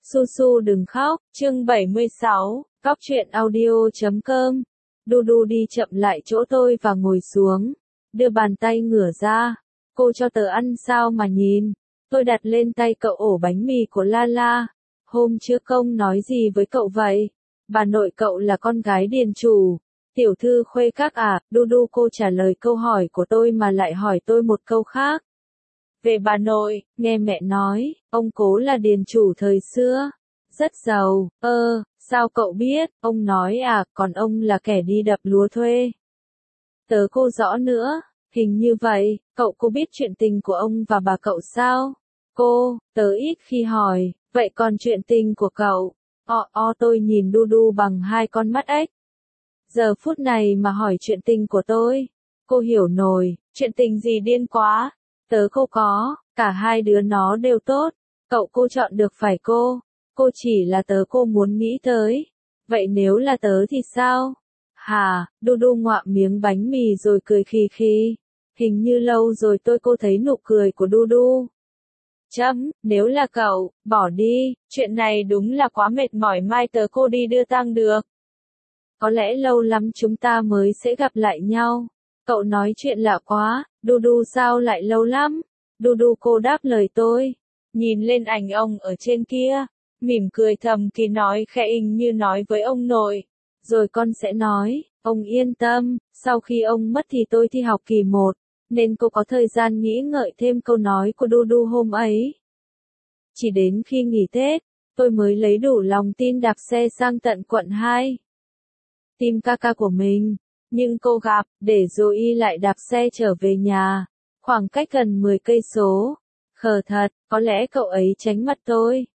Su Su đừng khóc, chương 76, Góc truyện audio.com. Đu đi chậm lại chỗ tôi và ngồi xuống, đưa bàn tay ngửa ra. Cô cho tớ ăn sao mà nhìn. Tôi đặt lên tay cậu ổ bánh mì của La. Hôm trước công nói gì với cậu vậy? Bà nội cậu là con gái điền chủ. Tiểu thư khuê các à? Đu cô trả lời câu hỏi của tôi mà lại hỏi tôi một câu khác. Về bà nội, nghe mẹ nói, ông cố là điền chủ thời xưa. Rất giàu, sao cậu biết? Ông nói à, còn ông là kẻ đi đập lúa thuê. Tớ cô rõ nữa, hình như vậy, cậu có biết chuyện tình của ông và bà cậu sao? Tớ ít khi hỏi, vậy còn chuyện tình của cậu? Tôi nhìn Đu bằng hai con mắt ếch. Giờ phút này mà hỏi chuyện tình của tôi. Cô hiểu nổi, chuyện tình gì điên quá. Tớ có, cả hai đứa nó đều tốt. Cô chọn được phải cô chỉ là tớ cô muốn nghĩ tới. Vậy nếu là tớ thì sao? Hả? Đu ngoạm miếng bánh mì rồi cười khì. Hình như lâu rồi cô thấy nụ cười của Đu. Nếu là cậu, bỏ đi, chuyện này đúng là quá mệt mỏi, mai tớ cô đi đưa tang được. Có lẽ lâu lắm chúng ta mới sẽ gặp lại nhau. Cậu nói chuyện lạ quá, Đu sao lại lâu lắm? Đu cô đáp lời tôi. Nhìn lên ảnh ông ở trên kia, mỉm cười thầm kỳ nói khẽ như nói với ông nội. Rồi con sẽ nói, ông yên tâm, sau khi ông mất thì tôi thi học kỳ 1, nên cô có thời gian nghĩ ngợi thêm câu nói của Đu hôm ấy. Chỉ đến khi nghỉ Tết, tôi mới lấy đủ lòng tin đạp xe sang tận quận 2. Tìm ca của mình. Nhưng cô gặp, để rồi y lại đạp xe trở về nhà, khoảng cách gần 10 cây số. Khờ thật, có lẽ cậu ấy tránh mặt tôi.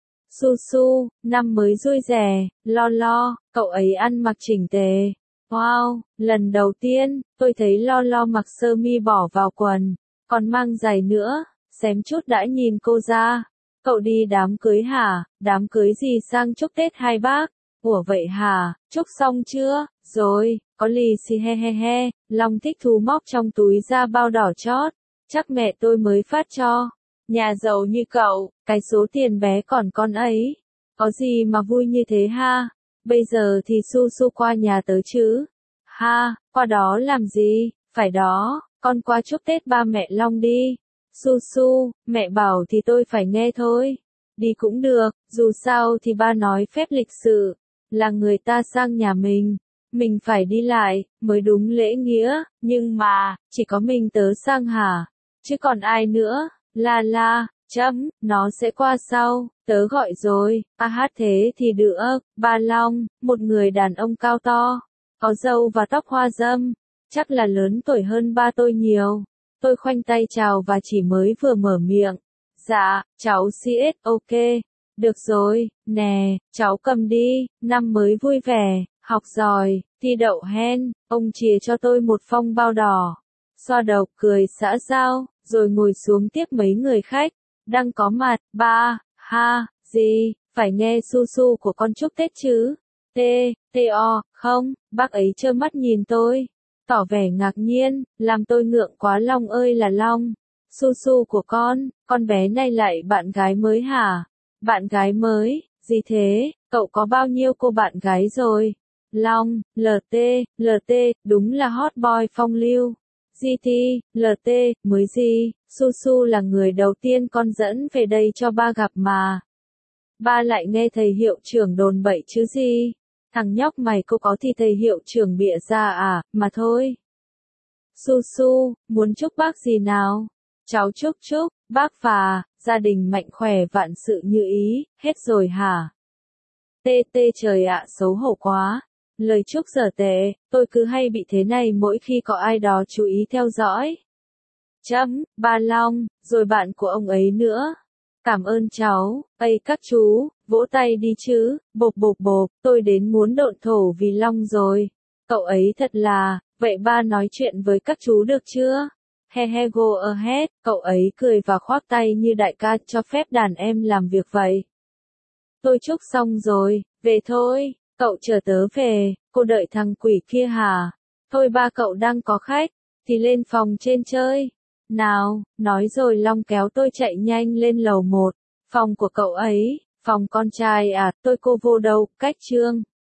Su, năm mới vui vẻ, lo, cậu ấy ăn mặc chỉnh tề. Wow, lần đầu tiên, tôi thấy lo mặc sơ mi bỏ vào quần, còn mang giày nữa, xém chút đã nhìn cô ra. Cậu đi đám cưới hả? Đám cưới gì sang chúc Tết hai bác? Ủa vậy hả? Chúc xong chưa? Rồi, có lì xì he. Long thích thú móc trong túi ra bao đỏ chót. Chắc mẹ tôi mới phát cho. Nhà giàu như cậu, cái số tiền bé còn con ấy. Có gì mà vui như thế ha? Bây giờ thì Su qua nhà tớ chứ? Ha, qua đó làm gì? Phải đó, con qua chúc Tết ba mẹ Long đi. Su, mẹ bảo thì tôi phải nghe thôi. Đi cũng được, dù sao thì ba nói phép lịch sự. Là người ta sang nhà mình phải đi lại, mới đúng lễ nghĩa, nhưng mà, chỉ có mình tớ sang hả? Chứ còn ai nữa? La, nó sẽ qua sau, tớ gọi rồi, hát thế thì được, ba Long, một người đàn ông cao to, có râu và tóc hoa râm, chắc là lớn tuổi hơn ba tôi nhiều. Tôi khoanh tay chào và chỉ mới vừa mở miệng. Dạ, cháu CS, ok. Được rồi, nè, cháu cầm đi, năm mới vui vẻ, học giỏi, thi đậu hen, ông chìa cho tôi một phong bao đỏ. Xoa đầu cười xã giao, rồi ngồi xuống tiếp mấy người khách, đang có mặt, ba, ha, gì, phải nghe Su của con chúc Tết chứ. Không, bác ấy trơ mắt nhìn tôi, tỏ vẻ ngạc nhiên, làm tôi ngượng quá. Long ơi là Long, Su của con bé này lại bạn gái mới hả? Bạn gái mới, gì thế, cậu có bao nhiêu cô bạn gái rồi? Long, LT, đúng là hot boy phong lưu. GT, LT, mới gì, Su là người đầu tiên con dẫn về đây cho ba gặp mà. Ba lại nghe thầy hiệu trưởng đồn bậy chứ gì? Thằng nhóc mày cô có thì thầy hiệu trưởng bịa ra à, mà thôi. Su, muốn chúc bác gì nào? Cháu chúc bác và gia đình mạnh khỏe vạn sự như ý, hết rồi hả? Trời ạ, xấu hổ quá. Lời chúc dở tệ, tôi cứ hay bị thế này mỗi khi có ai đó chú ý theo dõi. Ba Long, rồi bạn của ông ấy nữa. Cảm ơn cháu, các chú, vỗ tay đi chứ, bộp, tôi đến muốn độn thổ vì Long rồi. Cậu ấy thật là, vậy ba nói chuyện với các chú được chưa? He go ahead, cậu ấy cười và khoác tay như đại ca cho phép đàn em làm việc vậy. Tôi chúc xong rồi, về thôi, cậu chờ tớ về, cô đợi thằng quỷ kia hả? Thôi ba cậu đang có khách, thì lên phòng trên chơi. Nào, nói rồi Long kéo tôi chạy nhanh lên lầu 1, phòng của cậu ấy, Phòng con trai à, tôi cô vô đâu, cách chương.